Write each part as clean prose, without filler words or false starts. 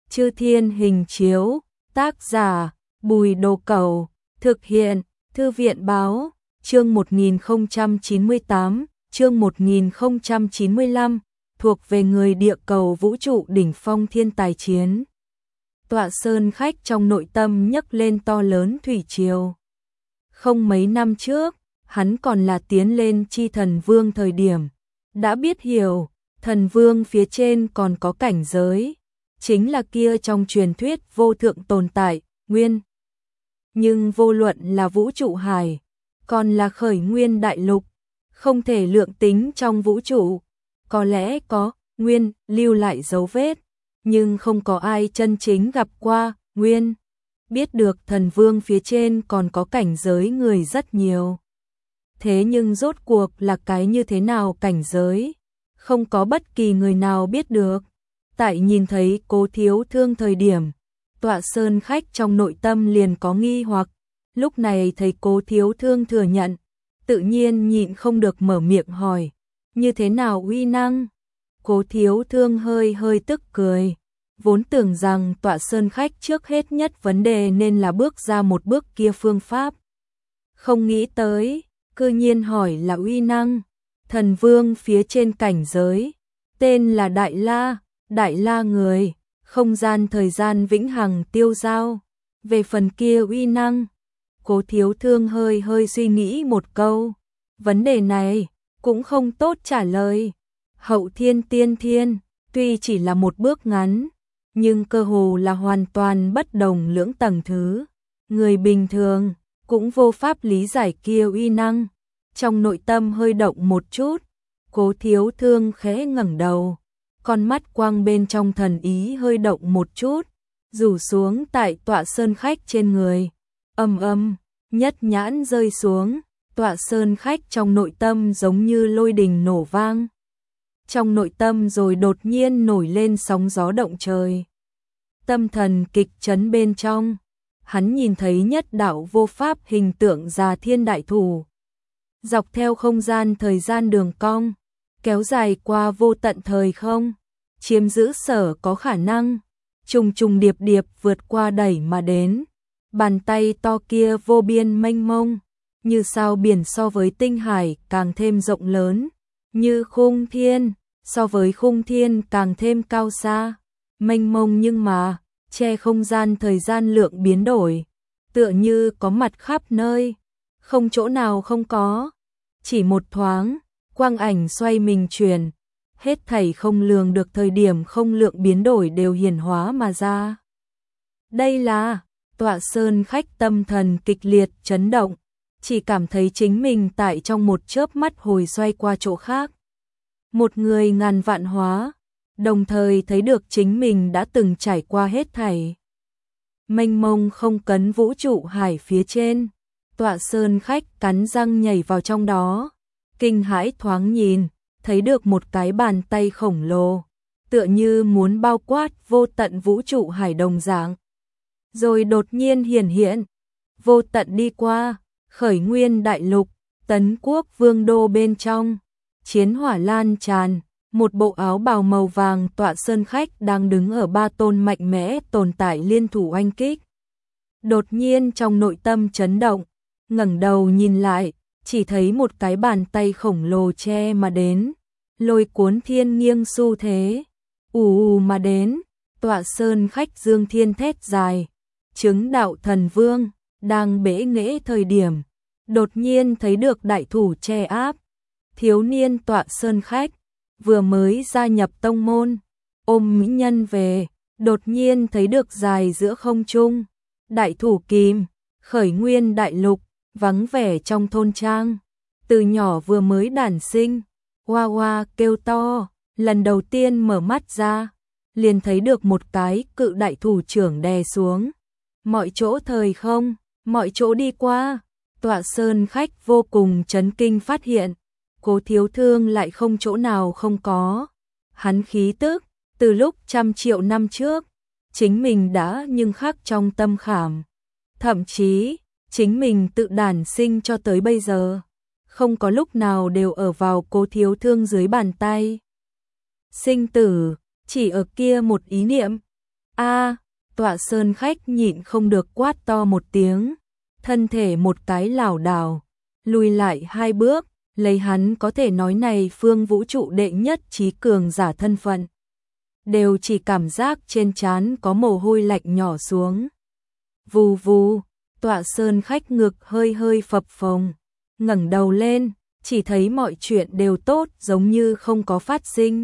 Chư Thiên Hình Chiếu, tác giả Bùi Đồ Cẩu, thực hiện Thư viện Báo, chương 1098, chương 1095, thuộc về người địa cầu vũ trụ đỉnh phong thiên tài chiến. Tọa sơn khách trong nội tâm nhấc lên to lớn thủy triều. Không mấy năm trước, hắn còn là tiến lên chi thần vương thời điểm, đã biết hiểu, thần vương phía trên còn có cảnh giới, chính là kia trong truyền thuyết vô thượng tồn tại, nguyên. Nhưng vô luận là vũ trụ hải, còn là khởi nguyên đại lục, không thể lượng tính trong vũ trụ, có lẽ có, nguyên, lưu lại dấu vết, nhưng không có ai chân chính gặp qua, nguyên. Biết được thần vương phía trên còn có cảnh giới người rất nhiều. Thế nhưng rốt cuộc là cái như thế nào cảnh giới, không có bất kỳ người nào biết được. Tại nhìn thấy Cố Thiếu Thương thời điểm, Tọa sơn khách trong nội tâm liền có nghi hoặc, lúc này thấy Cố Thiếu Thương thừa nhận, tự nhiên nhịn không được mở miệng hỏi, như thế nào uy năng? Cố Thiếu Thương hơi tức cười, vốn tưởng rằng Tọa sơn khách trước hết nhất vấn đề nên là bước ra một bước kia phương pháp. Không nghĩ tới, cư nhiên hỏi là uy năng, thần vương phía trên cảnh giới, tên là Đại La người, không gian thời gian vĩnh hằng tiêu dao. Về phần kia uy năng, Cố Thiếu Thương hơi suy nghĩ một câu, vấn đề này cũng không tốt trả lời. Hậu thiên tiên thiên, tuy chỉ là một bước ngắn, nhưng cơ hồ là hoàn toàn bất đồng lưỡng tầng thứ. Người bình thường cũng vô pháp lý giải kia uy năng. Trong nội tâm hơi động một chút, Cố Thiếu Thương khẽ ngẩng đầu, con mắt quang bên trong thần ý hơi động một chút, rủ xuống tại Tọa sơn khách trên người. Nhất nhãn rơi xuống, Tọa sơn khách trong nội tâm giống như lôi đình nổ vang. Trong nội tâm rồi đột nhiên nổi lên sóng gió động trời. Tâm thần kịch chấn bên trong, hắn nhìn thấy nhất đạo vô pháp hình tượng già thiên đại thủ. Dọc theo không gian thời gian đường cong, kéo dài qua vô tận thời không, chiếm giữ sở có khả năng, trùng điệp vượt qua đẩy mà đến. Bàn tay to kia vô biên mênh mông, như sao biển so với tinh hải càng thêm rộng lớn, như khung thiên, so với khung thiên càng thêm cao xa, mênh mông nhưng mà, che không gian thời gian lượng biến đổi, tựa như có mặt khắp nơi, không chỗ nào không có. Chỉ một thoáng, quang ảnh xoay mình chuyển, hết thảy không lường được thời điểm không lượng biến đổi đều hiển hóa mà ra. Đây là, Tọa sơn khách tâm thần kịch liệt chấn động, chỉ cảm thấy chính mình tại trong một chớp mắt hồi xoay qua chỗ khác. Một người ngàn vạn hóa, đồng thời thấy được chính mình đã từng trải qua hết thảy. Mênh mông không cấn vũ trụ hải phía trên, Tọa sơn khách cắn răng nhảy vào trong đó, kinh hãi thoáng nhìn, thấy được một cái bàn tay khổng lồ, tựa như muốn bao quát vô tận vũ trụ hải đồng dạng. Rồi đột nhiên hiển hiện, vô tận đi qua, khởi nguyên đại lục, Tấn Quốc vương đô bên trong, chiến hỏa lan tràn, một bộ áo bào màu vàng Tọa sơn khách đang đứng ở ba tôn mạnh mẽ tồn tại liên thủ oanh kích. Đột nhiên trong nội tâm chấn động, ngẩng đầu nhìn lại, chỉ thấy một cái bàn tay khổng lồ che mà đến, lôi cuốn thiên nghiêng xu thế, ù mà đến. Tọa sơn khách dương thiên thét dài, chứng đạo thần vương, đang bẽ nghễ thời điểm, đột nhiên thấy được đại thủ che áp. Thiếu niên Tọa sơn khách, vừa mới gia nhập tông môn, ôm mỹ nhân về, đột nhiên thấy được dài giữa không trung, đại thủ kìm, khởi nguyên đại lục, vắng vẻ trong thôn trang. Từ nhỏ vừa mới đản sinh, hoa hoa kêu to, lần đầu tiên mở mắt ra, liền thấy được một cái cự đại thủ trưởng đè xuống. Mọi chỗ thời không, mọi chỗ đi qua, Tọa sơn khách vô cùng chấn kinh phát hiện, Cố Thiếu Thương lại không chỗ nào không có. Hắn khí tức, từ lúc trăm triệu năm trước, chính mình đã nhưng khắc trong tâm khảm. Thậm chí, chính mình tự đản sinh cho tới bây giờ, không có lúc nào đều ở vào Cố Thiếu Thương dưới bàn tay. Sinh tử, chỉ ở kia một ý niệm. A, Tọa Sơn Khách nhịn không được quát to một tiếng, thân thể một cái lảo đảo, lùi lại 2 bước, lấy hắn có thể nói này phương vũ trụ đệ nhất trí cường giả thân phận. Đều chỉ cảm giác trên trán có mồ hôi lạnh nhỏ xuống. Vù vù, Tọa Sơn Khách ngực hơi hơi phập phồng, ngẩng đầu lên, chỉ thấy mọi chuyện đều tốt giống như không có phát sinh.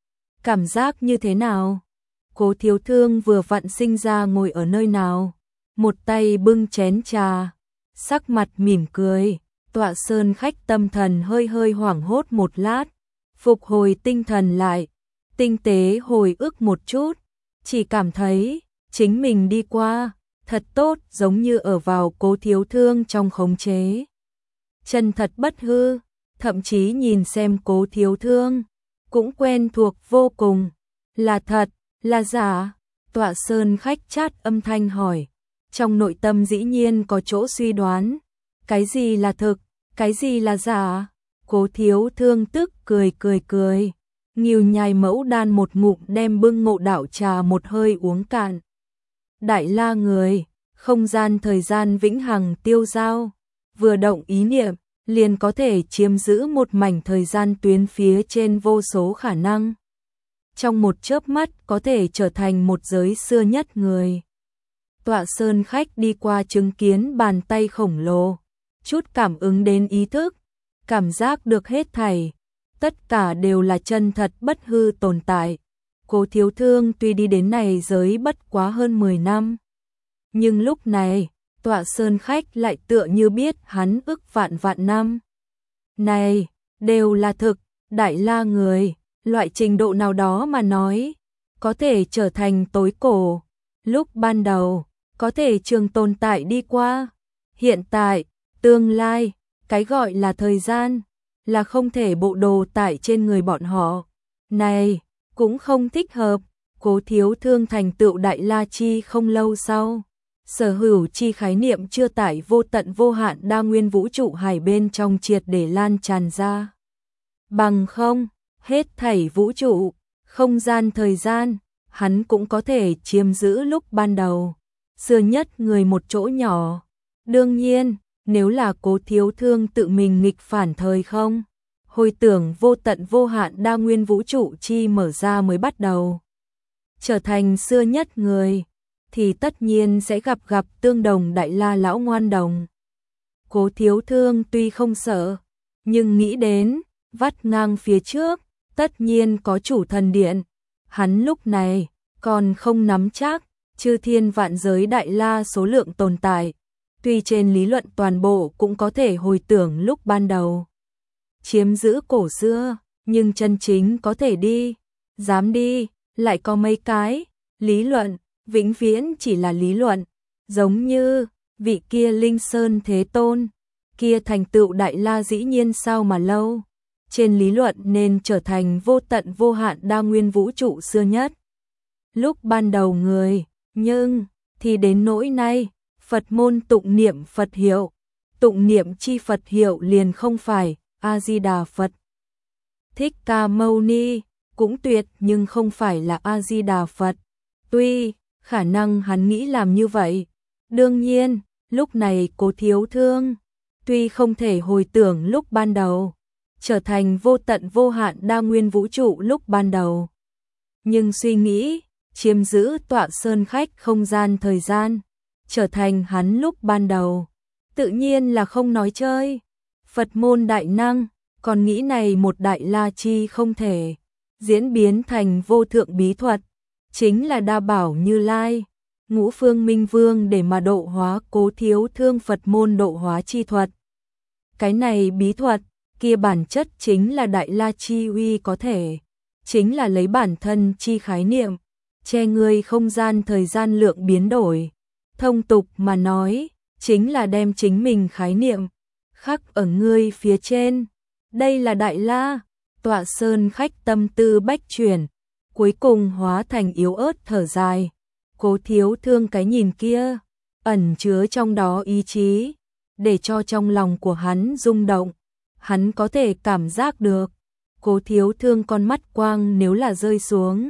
Cảm giác như thế nào? Cố Thiếu Thương vừa vặn sinh ra ngồi ở nơi nào, một tay bưng chén trà, sắc mặt mỉm cười. Tọa Sơn Khách tâm thần hơi hơi hoảng hốt một lát, phục hồi tinh thần lại, tinh tế hồi ức một chút, chỉ cảm thấy chính mình đi qua thật tốt, giống như ở vào Cố Thiếu Thương trong khống chế. Chân thật bất hư, thậm chí nhìn xem Cố Thiếu Thương cũng quen thuộc vô cùng. Là thật, là giả? Tọa Sơn Khách chát âm thanh hỏi, trong nội tâm dĩ nhiên có chỗ suy đoán. Cái gì là thực, cái gì là giả? Cố Thiếu Thương tức cười, nghìu nhai mẫu đan một ngụm đem bưng ngộ đạo trà một hơi uống cạn. Đại La người, không gian thời gian vĩnh hằng tiêu dao, vừa động ý niệm, liền có thể chiếm giữ một mảnh thời gian tuyến phía trên vô số khả năng. Trong một chớp mắt có thể trở thành một giới xưa nhất người. Tọa Sơn Khách đi qua chứng kiến bàn tay khổng lồ, chút cảm ứng đến ý thức, cảm giác được hết thảy, tất cả đều là chân thật bất hư tồn tại. Cố Thiếu Thương tuy đi đến này giới bất quá hơn 10 năm, nhưng lúc này, Tọa Sơn Khách lại tựa như biết hắn ức vạn năm. Này, đều là thực, Đại La người, loại trình độ nào đó mà nói, có thể trở thành tối cổ, lúc ban đầu, có thể trường tồn tại đi qua, hiện tại, tương lai, cái gọi là thời gian, là không thể bộ đồ tại trên người bọn họ. Này, cũng không thích hợp. Cố Thiếu Thương thành tựu Đại La Chi không lâu sau, sở hữu chi khái niệm chưa tải vô tận vô hạn đa nguyên vũ trụ hải bên trong triệt để lan tràn ra. Bằng không, hết thảy vũ trụ, không gian thời gian, hắn cũng có thể chiếm giữ lúc ban đầu. Xưa nhất người một chỗ nhỏ. Đương nhiên, nếu là Cố Thiếu Thương tự mình nghịch phản thời không, hồi tưởng vô tận vô hạn đa nguyên vũ trụ chi mở ra mới bắt đầu, trở thành xưa nhất người, thì tất nhiên sẽ gặp tương đồng Đại La lão ngoan đồng. Cố Thiếu Thương tuy không sợ, nhưng nghĩ đến, vắt ngang phía trước, tất nhiên có chủ thần điện. Hắn lúc này, còn không nắm chắc, chư thiên vạn giới Đại La số lượng tồn tại. Tuy trên lý luận toàn bộ cũng có thể hồi tưởng lúc ban đầu, chiếm giữ cổ xưa, nhưng chân chính có thể đi, dám đi, lại có mấy cái. Lý luận, vĩnh viễn chỉ là lý luận, giống như vị kia Linh Sơn Thế Tôn, kia thành tựu Đại La dĩ nhiên sao mà lâu, trên lý luận nên trở thành vô tận vô hạn đa nguyên vũ trụ xưa nhất. Lúc ban đầu người, nhưng, thì đến nỗi nay, Phật môn tụng niệm Phật hiệu, tụng niệm chi Phật hiệu liền không phải A-di-đà Phật. Thích Ca Mâu Ni cũng tuyệt nhưng không phải là A-di-đà Phật. Tuy, khả năng hắn nghĩ làm như vậy. Đương nhiên, lúc này Cố Thiếu Thương, tuy không thể hồi tưởng lúc ban đầu, trở thành vô tận vô hạn đa nguyên vũ trụ lúc ban đầu, nhưng suy nghĩ, chiếm giữ Tọa Sơn Khách không gian thời gian, trở thành hắn lúc ban đầu, tự nhiên là không nói chơi. Phật môn đại năng, còn nghĩ này một Đại La Chi không thể diễn biến thành vô thượng bí thuật, chính là đa bảo Như Lai, Ngũ Phương Minh Vương để mà độ hóa Cố Thiếu Thương Phật môn độ hóa chi thuật. Cái này bí thuật, kia bản chất chính là Đại La Chi uy có thể, chính là lấy bản thân chi khái niệm, che người không gian thời gian lượng biến đổi. Thông tục mà nói, chính là đem chính mình khái niệm, khắc ở ngươi phía trên. Đây là Đại La. Tọa Sơn Khách tâm tư bách chuyển, cuối cùng hóa thành yếu ớt thở dài. Cố Thiếu Thương cái nhìn kia, ẩn chứa trong đó ý chí, để cho trong lòng của hắn rung động. Hắn có thể cảm giác được, Cố Thiếu Thương con mắt quang nếu là rơi xuống,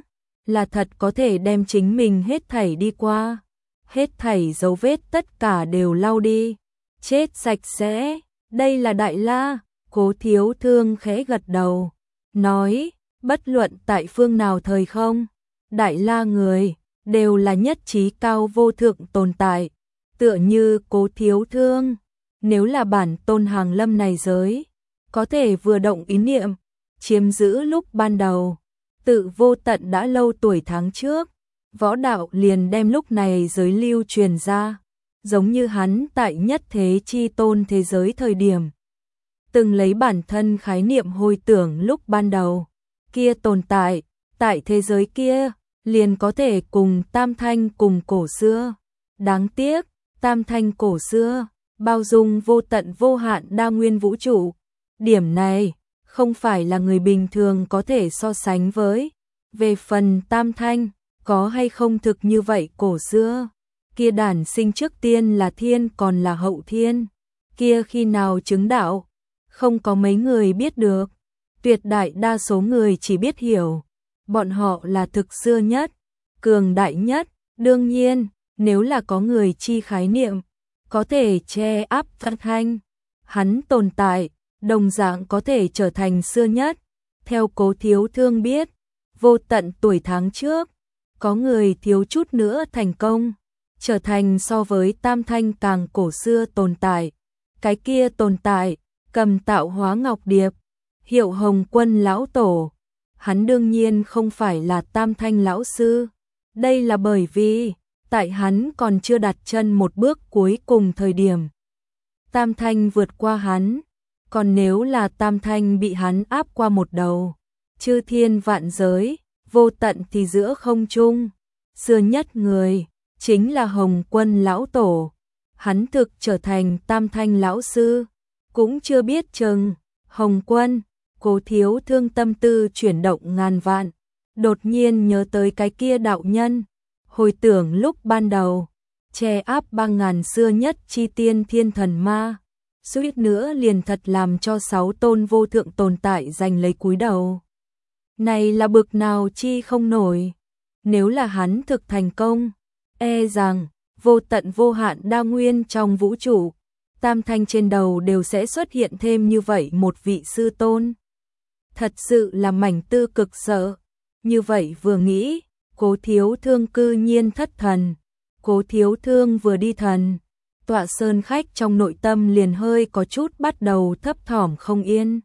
là thật có thể đem chính mình hết thảy đi qua, hết thảy dấu vết tất cả đều lau đi, chết sạch sẽ, đây là Đại La. Cố Thiếu Thương khẽ gật đầu, nói, bất luận tại phương nào thời không, Đại La người đều là nhất trí cao vô thượng tồn tại, tựa như Cố Thiếu Thương, nếu là bản tôn hàng lâm này giới, có thể vừa động ý niệm, chiếm giữ lúc ban đầu, tự vô tận đã lâu tuổi tháng trước, võ đạo liền đem lúc này giới lưu truyền ra, giống như hắn tại nhất thế chi tôn thế giới thời điểm. Từng lấy bản thân khái niệm hồi tưởng lúc ban đầu, kia tồn tại thế giới kia, liền có thể cùng Tam Thanh cùng cổ xưa. Đáng tiếc, Tam Thanh cổ xưa, bao dung vô tận vô hạn đa nguyên vũ trụ. Điểm này, không phải là người bình thường có thể so sánh với. Về phần Tam Thanh, có hay không thực như vậy cổ xưa, kia đản sinh trước tiên là thiên còn là hậu thiên, kia khi nào chứng đạo, không có mấy người biết được, tuyệt đại đa số người chỉ biết hiểu, bọn họ là thực xưa nhất, cường đại nhất, đương nhiên, nếu là có người chi khái niệm, có thể che áp Tam Thanh, hắn tồn tại, đồng dạng có thể trở thành xưa nhất, theo Cố Thiếu Thương biết, vô tận tuổi tháng trước, có người thiếu chút nữa thành công, trở thành so với Tam Thanh càng cổ xưa tồn tại, cái kia tồn tại, cầm tạo hóa ngọc điệp, hiệu Hồng Quân lão tổ, hắn đương nhiên không phải là Tam Thanh lão sư, đây là bởi vì, tại hắn còn chưa đặt chân một bước cuối cùng thời điểm. Tam Thanh vượt qua hắn, còn nếu là Tam Thanh bị hắn áp qua một đầu, chư thiên vạn giới, vô tận thì giữa không trung, xưa nhất người, chính là Hồng Quân lão tổ, hắn thực trở thành Tam Thanh lão sư, cũng chưa biết chừng, Hồng Quân, Cố Thiếu Thương tâm tư chuyển động ngàn vạn, đột nhiên nhớ tới cái kia đạo nhân, hồi tưởng lúc ban đầu, che áp 3.000 xưa nhất chi tiên thiên thần ma, suýt nữa liền thật làm cho 6 tôn vô thượng tồn tại giành lấy cúi đầu. Này là bực nào chi không nổi, nếu là hắn thực thành công, e rằng, vô tận vô hạn đa nguyên trong vũ trụ, Tam Thanh trên đầu đều sẽ xuất hiện thêm như vậy một vị sư tôn. Thật sự là mảnh tư cực sợ, như vậy vừa nghĩ, Cố Thiếu Thương cư nhiên thất thần, Cố Thiếu Thương vừa đi thần, Tọa Sơn Khách trong nội tâm liền hơi có chút bắt đầu thấp thỏm không yên.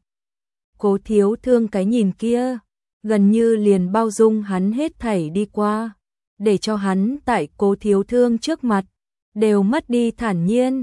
Cố Thiếu Thương cái nhìn kia, gần như liền bao dung hắn hết thảy đi qua, để cho hắn tại Cố Thiếu Thương trước mặt, đều mất đi thản nhiên.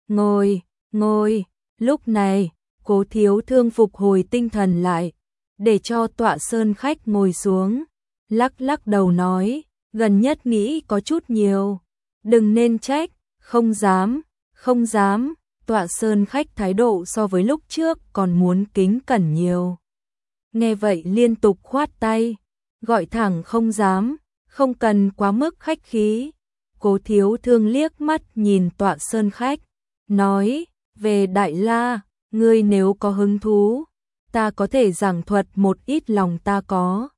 Ngồi, lúc này, Cố Thiếu Thương phục hồi tinh thần lại, để cho Tọa Sơn Khách ngồi xuống, lắc lắc đầu nói, gần nhất nghĩ có chút nhiều, đừng nên trách, không dám, Tọa Sơn Khách thái độ so với lúc trước còn muốn kính cẩn nhiều. Nghe vậy liên tục khoát tay, gọi thẳng không dám, không cần quá mức khách khí. Cố Thiếu Thương liếc mắt nhìn Tọa Sơn Khách, nói, về Đại La, ngươi nếu có hứng thú, ta có thể giảng thuật một ít lòng ta có.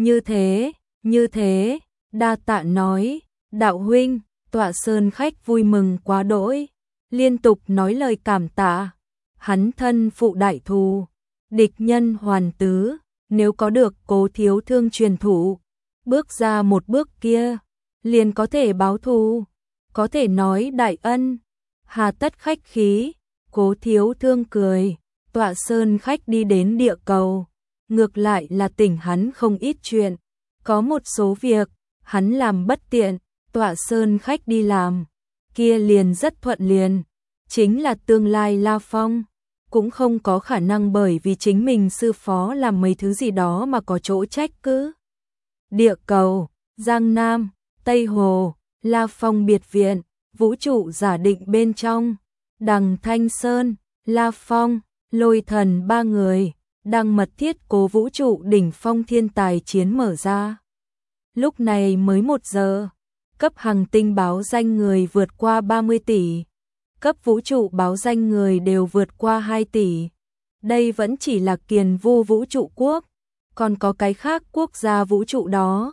Như thế, đa tạ nói, đạo huynh, Tọa Sơn Khách vui mừng quá đỗi, liên tục nói lời cảm tạ, hắn thân phụ đại thù, địch nhân hoàn tứ, nếu có được Cố Thiếu Thương truyền thủ, bước ra một bước kia, liền có thể báo thù, có thể nói đại ân, hà tất khách khí. Cố Thiếu Thương cười, Tọa Sơn Khách đi đến địa cầu, ngược lại là tỉnh hắn không ít chuyện, có một số việc, hắn làm bất tiện, Tọa Sơn Khách đi làm, kia liền rất thuận liền, chính là tương lai La Phong, cũng không có khả năng bởi vì chính mình sư phó làm mấy thứ gì đó mà có chỗ trách cứ. Địa cầu, Giang Nam, Tây Hồ, La Phong biệt viện, vũ trụ giả định bên trong, Đằng Thanh Sơn, La Phong, Lôi Thần ba người, đang mật thiết cố vũ trụ đỉnh phong thiên tài chiến mở ra. Lúc này mới 1 giờ, cấp hành tinh báo danh người vượt qua 30 tỷ, cấp vũ trụ báo danh người đều vượt qua 2 tỷ. Đây vẫn chỉ là Kiền Vu vũ trụ quốc, còn có cái khác quốc gia vũ trụ đó.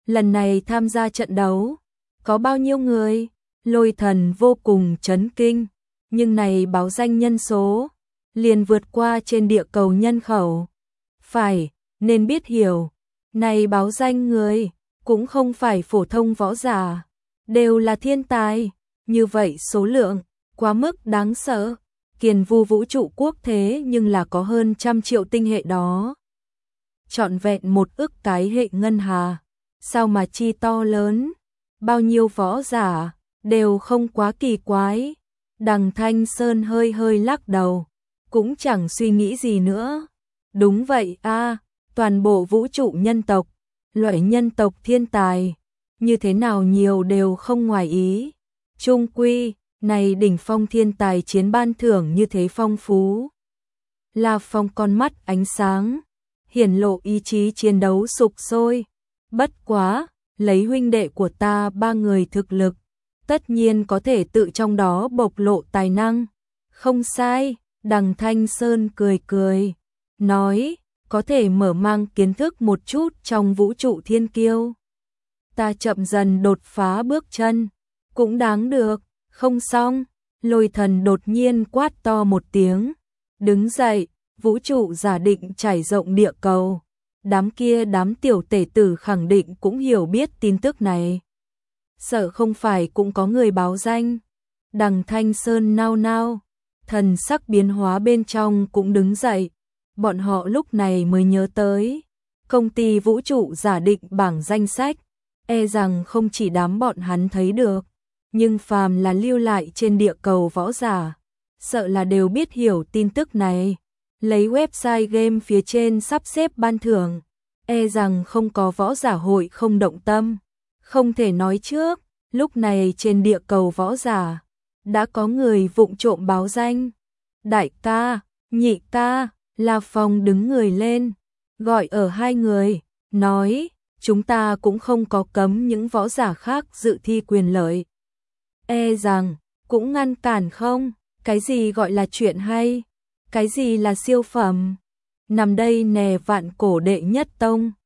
lần này tham gia trận đấu, có bao nhiêu người? Lôi Thần vô cùng chấn kinh, nhưng này báo danh nhân số, liền vượt qua trên địa cầu nhân khẩu. Phải, nên biết hiểu, này báo danh người, cũng không phải phổ thông võ giả, đều là thiên tài, như vậy số lượng, quá mức đáng sợ. Kiền Vu vũ trụ quốc thế nhưng là có hơn 100 triệu tinh hệ đó. Trọn vẹn 1 ức cái hệ ngân hà, sao mà chi to lớn, bao nhiêu võ giả, đều không quá kỳ quái. Đằng Thanh Sơn hơi hơi lắc đầu, cũng chẳng suy nghĩ gì nữa. Đúng vậy a, toàn bộ vũ trụ nhân tộc, loại nhân tộc thiên tài, như thế nào nhiều đều không ngoài ý. Trung quy, này đỉnh phong thiên tài chiến ban thưởng như thế phong phú. La Phong con mắt ánh sáng, hiển lộ ý chí chiến đấu sục sôi. Bất quá, lấy huynh đệ của ta 3 người thực lực, tất nhiên có thể tự trong đó bộc lộ tài năng. Không sai, Đằng Thanh Sơn cười cười, nói, có thể mở mang kiến thức một chút trong vũ trụ thiên kiêu. Ta chậm dần đột phá bước chân, cũng đáng được. Không xong, Lôi Thần đột nhiên quát to một tiếng, đứng dậy, vũ trụ giả định trải rộng địa cầu. Đám tiểu tể tử khẳng định cũng hiểu biết tin tức này. Sợ không phải cũng có người báo danh. Đằng Thanh Sơn nao nao, thần sắc biến hóa bên trong cũng đứng dậy. Bọn họ lúc này mới nhớ tới, công ty vũ trụ giả định bảng danh sách, e rằng không chỉ đám bọn hắn thấy được, nhưng phàm là lưu lại trên địa cầu võ giả, sợ là đều biết hiểu tin tức này. Lấy website game phía trên sắp xếp ban thưởng, e rằng không có võ giả hội không động tâm. Không thể nói trước, lúc này trên địa cầu võ giả, đã có người vụng trộm báo danh. Đại ca, nhị ca, La Phong đứng người lên, gọi ở 2 người, nói, chúng ta cũng không có cấm những võ giả khác dự thi quyền lợi. E rằng, cũng ngăn cản không, cái gì gọi là chuyện hay, cái gì là siêu phẩm. Nằm đây nè vạn cổ đệ nhất tông,